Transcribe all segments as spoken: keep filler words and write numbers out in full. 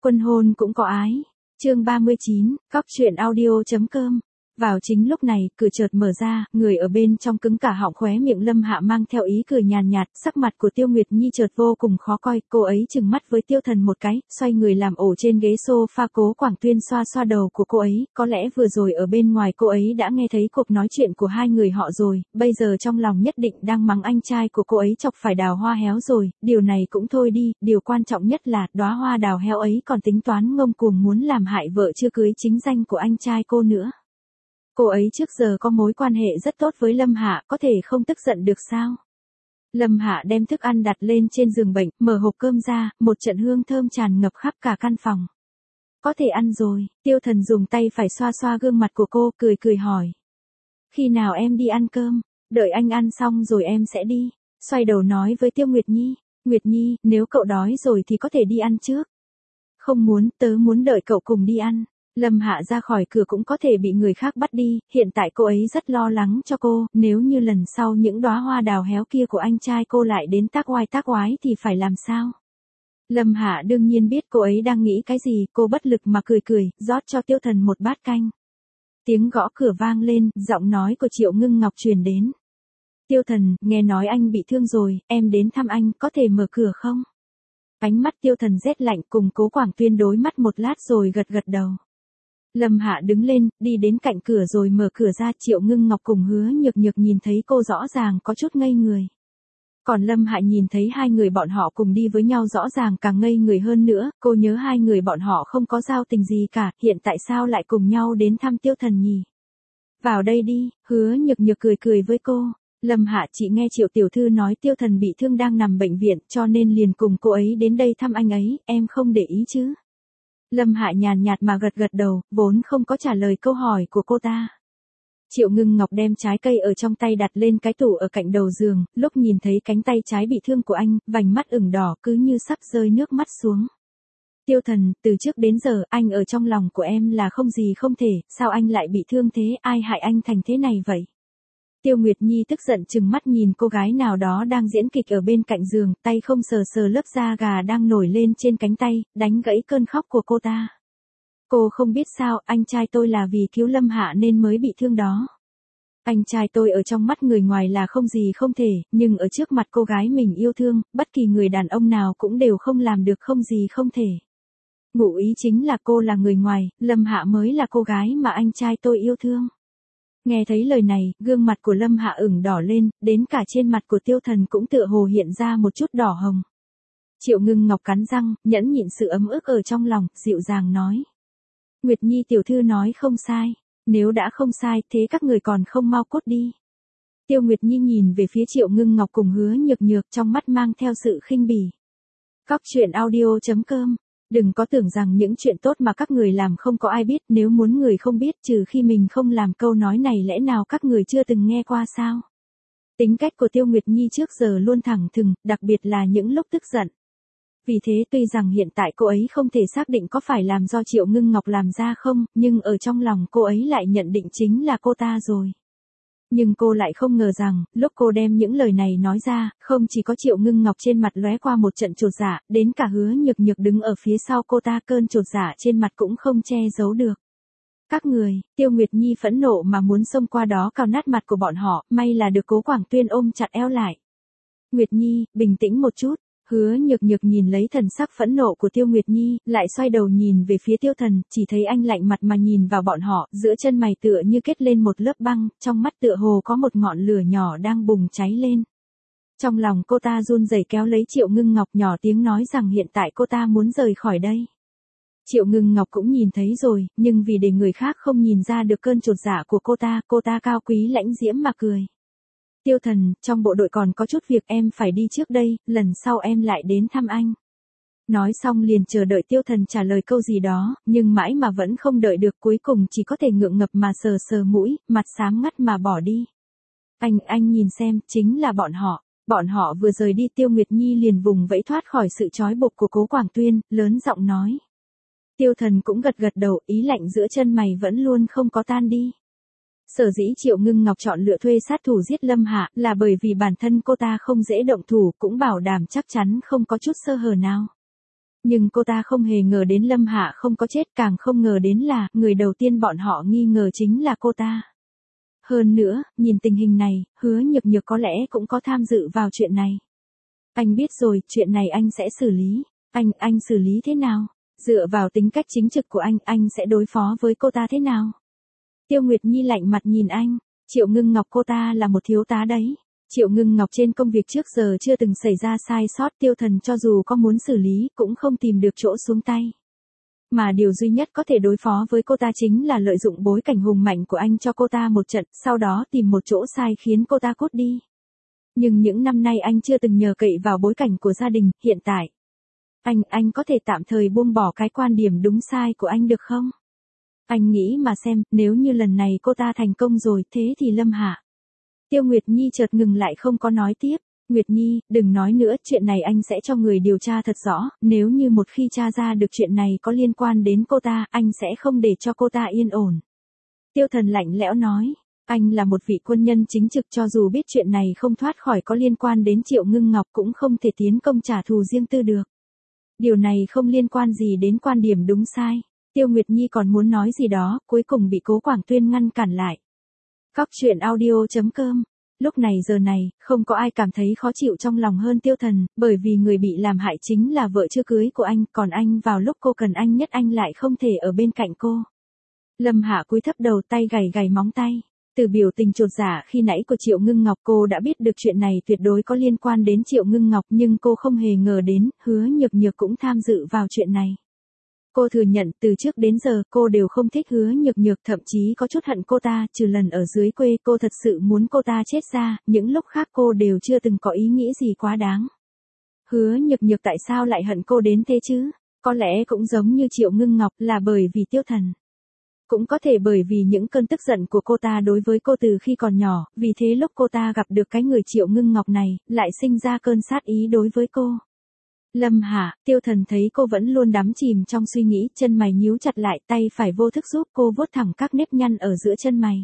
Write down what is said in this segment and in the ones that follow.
Quân hôn cũng có ái. Chương ba mươi chín, cóc truyện audio.com. Vào chính lúc này, cửa chợt mở ra, người ở bên trong cứng cả họng, khóe miệng Lâm Hạ mang theo ý cười nhàn nhạt, sắc mặt của Tiêu Nguyệt Nhi chợt vô cùng khó coi, cô ấy trừng mắt với Tiêu Thần một cái, xoay người làm ổ trên ghế sofa. Cố Quảng Tuyên xoa xoa đầu của cô ấy, có lẽ vừa rồi ở bên ngoài cô ấy đã nghe thấy cuộc nói chuyện của hai người họ rồi, bây giờ trong lòng nhất định đang mắng anh trai của cô ấy chọc phải đào hoa héo rồi, điều này cũng thôi đi, điều quan trọng nhất là đóa hoa đào héo ấy còn tính toán ngông cuồng muốn làm hại vợ chưa cưới chính danh của anh trai cô nữa. Cô ấy trước giờ có mối quan hệ rất tốt với Lâm Hạ, có thể không tức giận được sao? Lâm Hạ đem thức ăn đặt lên trên giường bệnh, mở hộp cơm ra, một trận hương thơm tràn ngập khắp cả căn phòng. Có thể ăn rồi, Tiêu Thần dùng tay phải xoa xoa gương mặt của cô, cười cười hỏi. Khi nào em đi ăn cơm? Đợi anh ăn xong rồi em sẽ đi. Xoay đầu nói với Tiêu Nguyệt Nhi. Nguyệt Nhi, nếu cậu đói rồi thì có thể đi ăn trước. Không muốn, tớ muốn đợi cậu cùng đi ăn. Lâm Hạ ra khỏi cửa cũng có thể bị người khác bắt đi, hiện tại cô ấy rất lo lắng cho cô, nếu như lần sau những đóa hoa đào héo kia của anh trai cô lại đến tác oai tác oái thì phải làm sao? Lâm Hạ đương nhiên biết cô ấy đang nghĩ cái gì, cô bất lực mà cười cười, rót cho Tiêu Thần một bát canh. Tiếng gõ cửa vang lên, giọng nói của Triệu Ngưng Ngọc truyền đến. Tiêu Thần, nghe nói anh bị thương rồi, em đến thăm anh, có thể mở cửa không? Ánh mắt Tiêu Thần rét lạnh, cùng Cố Quảng Tuyên đối mắt một lát rồi gật gật đầu. Lâm Hạ đứng lên, đi đến cạnh cửa rồi mở cửa ra. Triệu Ngưng Ngọc cùng Hứa Nhược Nhược nhìn thấy cô rõ ràng có chút ngây người. Còn Lâm Hạ nhìn thấy hai người bọn họ cùng đi với nhau rõ ràng càng ngây người hơn nữa, cô nhớ hai người bọn họ không có giao tình gì cả, hiện tại sao lại cùng nhau đến thăm Tiêu Thần nhỉ? Vào đây đi, Hứa Nhược Nhược cười cười với cô. Lâm Hạ chị nghe Triệu tiểu thư nói Tiêu Thần bị thương đang nằm bệnh viện, cho nên liền cùng cô ấy đến đây thăm anh ấy, em không để ý chứ? Lâm Hạ nhàn nhạt mà gật gật đầu, vốn không có trả lời câu hỏi của cô ta. Triệu Ngưng Ngọc đem trái cây ở trong tay đặt lên cái tủ ở cạnh đầu giường, lúc nhìn thấy cánh tay trái bị thương của anh, vành mắt ửng đỏ cứ như sắp rơi nước mắt xuống. Tiêu Thần, từ trước đến giờ anh ở trong lòng của em là không gì không thể, sao anh lại bị thương thế, ai hại anh thành thế này vậy? Tiêu Nguyệt Nhi tức giận trừng mắt nhìn cô gái nào đó đang diễn kịch ở bên cạnh giường, tay không sờ sờ lớp da gà đang nổi lên trên cánh tay, đánh gãy cơn khóc của cô ta. Cô không biết sao, anh trai tôi là vì cứu Lâm Hạ nên mới bị thương đó. Anh trai tôi ở trong mắt người ngoài là không gì không thể, nhưng ở trước mặt cô gái mình yêu thương, bất kỳ người đàn ông nào cũng đều không làm được không gì không thể. Ngụ ý chính là cô là người ngoài, Lâm Hạ mới là cô gái mà anh trai tôi yêu thương. Nghe thấy lời này, gương mặt của Lâm Hạ ửng đỏ lên, đến cả trên mặt của Tiêu Thần cũng tựa hồ hiện ra một chút đỏ hồng. Triệu Ngưng Ngọc cắn răng, nhẫn nhịn sự ấm ức ở trong lòng, dịu dàng nói. Nguyệt Nhi tiểu thư nói không sai, nếu đã không sai, thế các người còn không mau cút đi. Tiêu Nguyệt Nhi nhìn về phía Triệu Ngưng Ngọc cùng Hứa Nhược Nhược, trong mắt mang theo sự khinh bỉ. Cóc truyện audio.com. Đừng có tưởng rằng những chuyện tốt mà các người làm không có ai biết, nếu muốn người không biết trừ khi mình không làm. Câu nói này lẽ nào các người chưa từng nghe qua sao? Tính cách của Tiêu Nguyệt Nhi trước giờ luôn thẳng thừng, đặc biệt là những lúc tức giận. Vì thế tuy rằng hiện tại cô ấy không thể xác định có phải làm do Triệu Ngưng Ngọc làm ra không, nhưng ở trong lòng cô ấy lại nhận định chính là cô ta rồi. Nhưng cô lại không ngờ rằng, lúc cô đem những lời này nói ra, không chỉ có Triệu Ngưng Ngọc trên mặt lóe qua một trận chột dạ, đến cả Hứa Nhược Nhược đứng ở phía sau cô ta, cơn chột dạ trên mặt cũng không che giấu được. Các người, Tiêu Nguyệt Nhi phẫn nộ mà muốn xông qua đó cào nát mặt của bọn họ, may là được Cố Quảng Tuyên ôm chặt eo lại. Nguyệt Nhi, bình tĩnh một chút. Hứa Nhược Nhược nhìn lấy thần sắc phẫn nộ của Tiêu Nguyệt Nhi, lại xoay đầu nhìn về phía Tiêu Thần, chỉ thấy anh lạnh mặt mà nhìn vào bọn họ, giữa chân mày tựa như kết lên một lớp băng, trong mắt tựa hồ có một ngọn lửa nhỏ đang bùng cháy lên. Trong lòng cô ta run rẩy kéo lấy Triệu Ngưng Ngọc, nhỏ tiếng nói rằng hiện tại cô ta muốn rời khỏi đây. Triệu Ngưng Ngọc cũng nhìn thấy rồi, nhưng vì để người khác không nhìn ra được cơn chột dạ của cô ta, cô ta cao quý lãnh diễm mà cười. Tiêu Thần, trong bộ đội còn có chút việc em phải đi trước đây, lần sau em lại đến thăm anh. Nói xong liền chờ đợi Tiêu Thần trả lời câu gì đó, nhưng mãi mà vẫn không đợi được, cuối cùng chỉ có thể ngượng ngập mà sờ sờ mũi, mặt xám ngắt mà bỏ đi. Anh, anh nhìn xem, chính là bọn họ. Bọn họ vừa rời đi Tiêu Nguyệt Nhi liền vùng vẫy thoát khỏi sự trói buộc của Cố Quảng Tuyên, lớn giọng nói. Tiêu Thần cũng gật gật đầu, ý lạnh giữa chân mày vẫn luôn không có tan đi. Sở dĩ Triệu Ngưng Ngọc chọn lựa thuê sát thủ giết Lâm Hạ là bởi vì bản thân cô ta không dễ động thủ, cũng bảo đảm chắc chắn không có chút sơ hở nào. Nhưng cô ta không hề ngờ đến Lâm Hạ không có chết, càng không ngờ đến là, người đầu tiên bọn họ nghi ngờ chính là cô ta. Hơn nữa, nhìn tình hình này, Hứa Nhược Nhược có lẽ cũng có tham dự vào chuyện này. Anh biết rồi, chuyện này anh sẽ xử lý. Anh, anh xử lý thế nào? Dựa vào tính cách chính trực của anh, anh sẽ đối phó với cô ta thế nào? Tiêu Nguyệt Nhi lạnh mặt nhìn anh, Triệu Ngưng Ngọc cô ta là một thiếu tá đấy. Triệu Ngưng Ngọc trên công việc trước giờ chưa từng xảy ra sai sót, Tiêu Thần cho dù có muốn xử lý cũng không tìm được chỗ xuống tay. Mà điều duy nhất có thể đối phó với cô ta chính là lợi dụng bối cảnh hùng mạnh của anh cho cô ta một trận, sau đó tìm một chỗ sai khiến cô ta cút đi. Nhưng những năm nay anh chưa từng nhờ cậy vào bối cảnh của gia đình, hiện tại. Anh, anh có thể tạm thời buông bỏ cái quan điểm đúng sai của anh được không? Anh nghĩ mà xem, nếu như lần này cô ta thành công rồi, thế thì Lâm Hạ. Tiêu Nguyệt Nhi chợt ngừng lại không có nói tiếp. Nguyệt Nhi, đừng nói nữa, chuyện này anh sẽ cho người điều tra thật rõ, nếu như một khi tra ra được chuyện này có liên quan đến cô ta, anh sẽ không để cho cô ta yên ổn. Tiêu Thần lạnh lẽo nói, anh là một vị quân nhân chính trực, cho dù biết chuyện này không thoát khỏi có liên quan đến Triệu Ngưng Ngọc cũng không thể tiến công trả thù riêng tư được. Điều này không liên quan gì đến quan điểm đúng sai. Tiêu Nguyệt Nhi còn muốn nói gì đó, cuối cùng bị Cố Quảng Tuyên ngăn cản lại. Cóc truyện audio chấm com. Lúc này giờ này, không có ai cảm thấy khó chịu trong lòng hơn Tiêu Thần, bởi vì người bị làm hại chính là vợ chưa cưới của anh, còn anh vào lúc cô cần anh nhất anh lại không thể ở bên cạnh cô. Lâm Hạ cúi thấp đầu, tay gảy gảy móng tay. Từ biểu tình chột dạ khi nãy của Triệu Ngưng Ngọc, cô đã biết được chuyện này tuyệt đối có liên quan đến Triệu Ngưng Ngọc, nhưng cô không hề ngờ đến, Hứa Nhược Nhược cũng tham dự vào chuyện này. Cô thừa nhận từ trước đến giờ cô đều không thích Hứa Nhược Nhược, thậm chí có chút hận cô ta, trừ lần ở dưới quê cô thật sự muốn cô ta chết ra, những lúc khác cô đều chưa từng có ý nghĩ gì quá đáng. Hứa Nhược Nhược tại sao lại hận cô đến thế chứ? Có lẽ cũng giống như Triệu Ngưng Ngọc là bởi vì Tiêu Thần. Cũng có thể bởi vì những cơn tức giận của cô ta đối với cô từ khi còn nhỏ, vì thế lúc cô ta gặp được cái người Triệu Ngưng Ngọc này, lại sinh ra cơn sát ý đối với cô. Lâm Hạ, Tiêu Thần thấy cô vẫn luôn đắm chìm trong suy nghĩ, chân mày nhíu chặt lại, tay phải vô thức giúp cô vuốt thẳng các nếp nhăn ở giữa chân mày.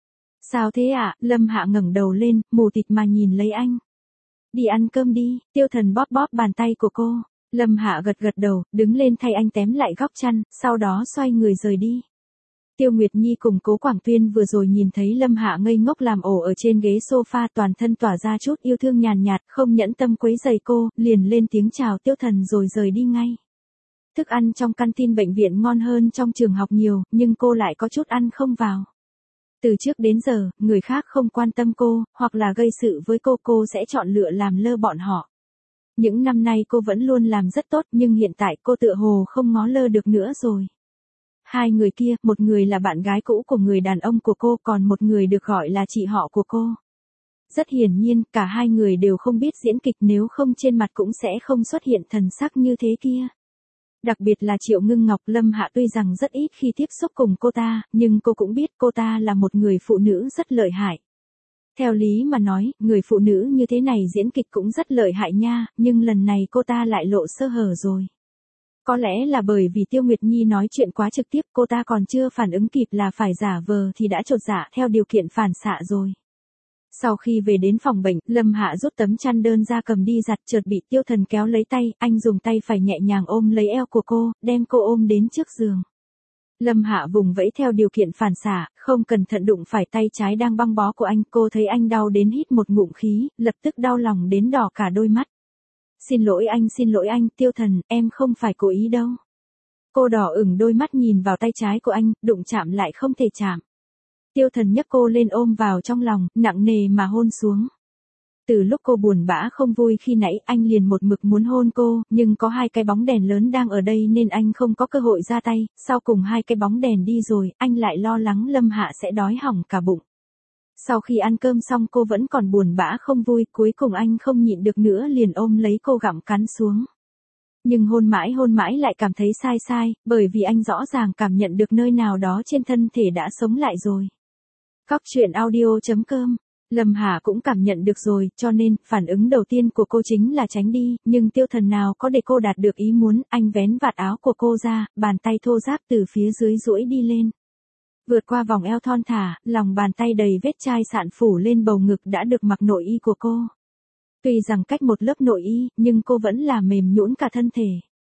Sao thế ạ? À? Lâm Hạ ngẩng đầu lên, mù tịt mà nhìn lấy anh. Đi ăn cơm đi. Tiêu Thần bóp bóp bàn tay của cô. Lâm Hạ gật gật đầu, đứng lên thay anh tém lại góc chăn, sau đó xoay người rời đi. Tiêu Nguyệt Nhi cùng Cố Quảng Tuyên vừa rồi nhìn thấy Lâm Hạ ngây ngốc làm ổ ở trên ghế sofa, toàn thân tỏa ra chút yêu thương nhàn nhạt, không nhẫn tâm quấy rầy cô, liền lên tiếng chào Tiêu Thần rồi rời đi ngay. Thức ăn trong canteen bệnh viện ngon hơn trong trường học nhiều, nhưng cô lại có chút ăn không vào. Từ trước đến giờ, người khác không quan tâm cô, hoặc là gây sự với cô, cô sẽ chọn lựa làm lơ bọn họ. Những năm nay cô vẫn luôn làm rất tốt, nhưng hiện tại cô tựa hồ không ngó lơ được nữa rồi. Hai người kia, một người là bạn gái cũ của người đàn ông của cô, còn một người được gọi là chị họ của cô. Rất hiển nhiên, cả hai người đều không biết diễn kịch, nếu không trên mặt cũng sẽ không xuất hiện thần sắc như thế kia. Đặc biệt là Triệu Ngưng Ngọc, Lâm Hạ tuy rằng rất ít khi tiếp xúc cùng cô ta, nhưng cô cũng biết cô ta là một người phụ nữ rất lợi hại. Theo lý mà nói, người phụ nữ như thế này diễn kịch cũng rất lợi hại nha, nhưng lần này cô ta lại lộ sơ hở rồi. Có lẽ là bởi vì Tiêu Nguyệt Nhi nói chuyện quá trực tiếp, cô ta còn chưa phản ứng kịp là phải giả vờ thì đã chột dạ theo điều kiện phản xạ rồi. Sau khi về đến phòng bệnh, Lâm Hạ rút tấm chăn đơn ra cầm đi giặt, chợt bị Tiêu Thần kéo lấy tay, anh dùng tay phải nhẹ nhàng ôm lấy eo của cô, đem cô ôm đến trước giường. Lâm Hạ vùng vẫy theo điều kiện phản xạ, không cẩn thận đụng phải tay trái đang băng bó của anh, cô thấy anh đau đến hít một ngụm khí, lập tức đau lòng đến đỏ cả đôi mắt. Xin lỗi anh, xin lỗi anh, Tiêu Thần, em không phải cố ý đâu. Cô đỏ ửng đôi mắt nhìn vào tay trái của anh, đụng chạm lại không thể chạm. Tiêu Thần nhấc cô lên ôm vào trong lòng, nặng nề mà hôn xuống. Từ lúc cô buồn bã không vui khi nãy, anh liền một mực muốn hôn cô, nhưng có hai cái bóng đèn lớn đang ở đây nên anh không có cơ hội ra tay, sau cùng hai cái bóng đèn đi rồi, anh lại lo lắng Lâm Hạ sẽ đói hỏng cả bụng. Sau khi ăn cơm xong cô vẫn còn buồn bã không vui, cuối cùng anh không nhịn được nữa liền ôm lấy cô gặm cắn xuống. Nhưng hôn mãi hôn mãi lại cảm thấy sai sai, bởi vì anh rõ ràng cảm nhận được nơi nào đó trên thân thể đã sống lại rồi. Cóc truyện audio chấm com. Lâm Hà cũng cảm nhận được rồi, cho nên, phản ứng đầu tiên của cô chính là tránh đi, nhưng Tiêu Thần nào có để cô đạt được ý muốn, anh vén vạt áo của cô ra, bàn tay thô ráp từ phía dưới duỗi đi lên. Vượt qua vòng eo thon thả, lòng bàn tay đầy vết chai sạn phủ lên bầu ngực đã được mặc nội y của cô. Tuy rằng cách một lớp nội y, nhưng cô vẫn là mềm nhũn cả thân thể.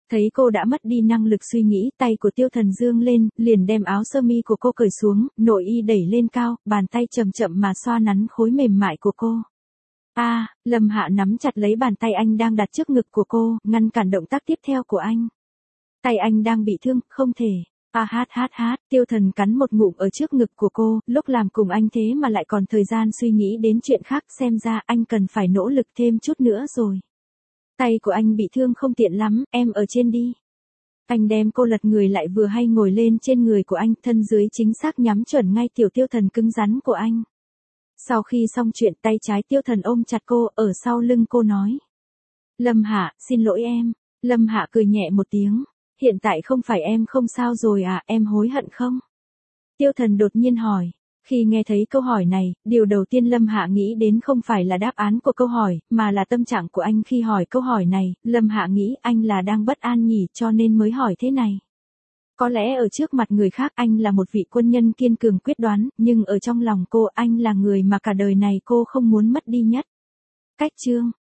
Thấy cô đã mất đi năng lực suy nghĩ, tay của Tiêu Thần dương lên, liền đem áo sơ mi của cô cởi xuống, nội y đẩy lên cao, bàn tay chậm chậm mà xoa nắn khối mềm mại của cô. A, à, Lâm Hạ nắm chặt lấy bàn tay anh đang đặt trước ngực của cô, ngăn cản động tác tiếp theo của anh. Tay anh đang bị thương, không thể. A hát hát hát, Tiêu Thần cắn một ngụm ở trước ngực của cô, lúc làm cùng anh thế mà lại còn thời gian suy nghĩ đến chuyện khác, xem ra anh cần phải nỗ lực thêm chút nữa rồi. Tay của anh bị thương không tiện lắm, em ở trên đi. Anh đem cô lật người lại vừa hay ngồi lên trên người của anh, thân dưới chính xác nhắm chuẩn ngay tiểu Tiêu Thần cứng rắn của anh. Sau khi xong chuyện, tay trái Tiêu Thần ôm chặt cô, ở sau lưng cô nói. Lâm Hạ, xin lỗi em. Lâm Hạ cười nhẹ một tiếng. Hiện tại không phải em không sao rồi à, em hối hận không? Tiêu Thần đột nhiên hỏi. Khi nghe thấy câu hỏi này, điều đầu tiên Lâm Hạ nghĩ đến không phải là đáp án của câu hỏi, mà là tâm trạng của anh khi hỏi câu hỏi này. Lâm Hạ nghĩ anh là đang bất an nhỉ, cho nên mới hỏi thế này. Có lẽ ở trước mặt người khác anh là một vị quân nhân kiên cường quyết đoán, nhưng ở trong lòng cô anh là người mà cả đời này cô không muốn mất đi nhất. Cách chương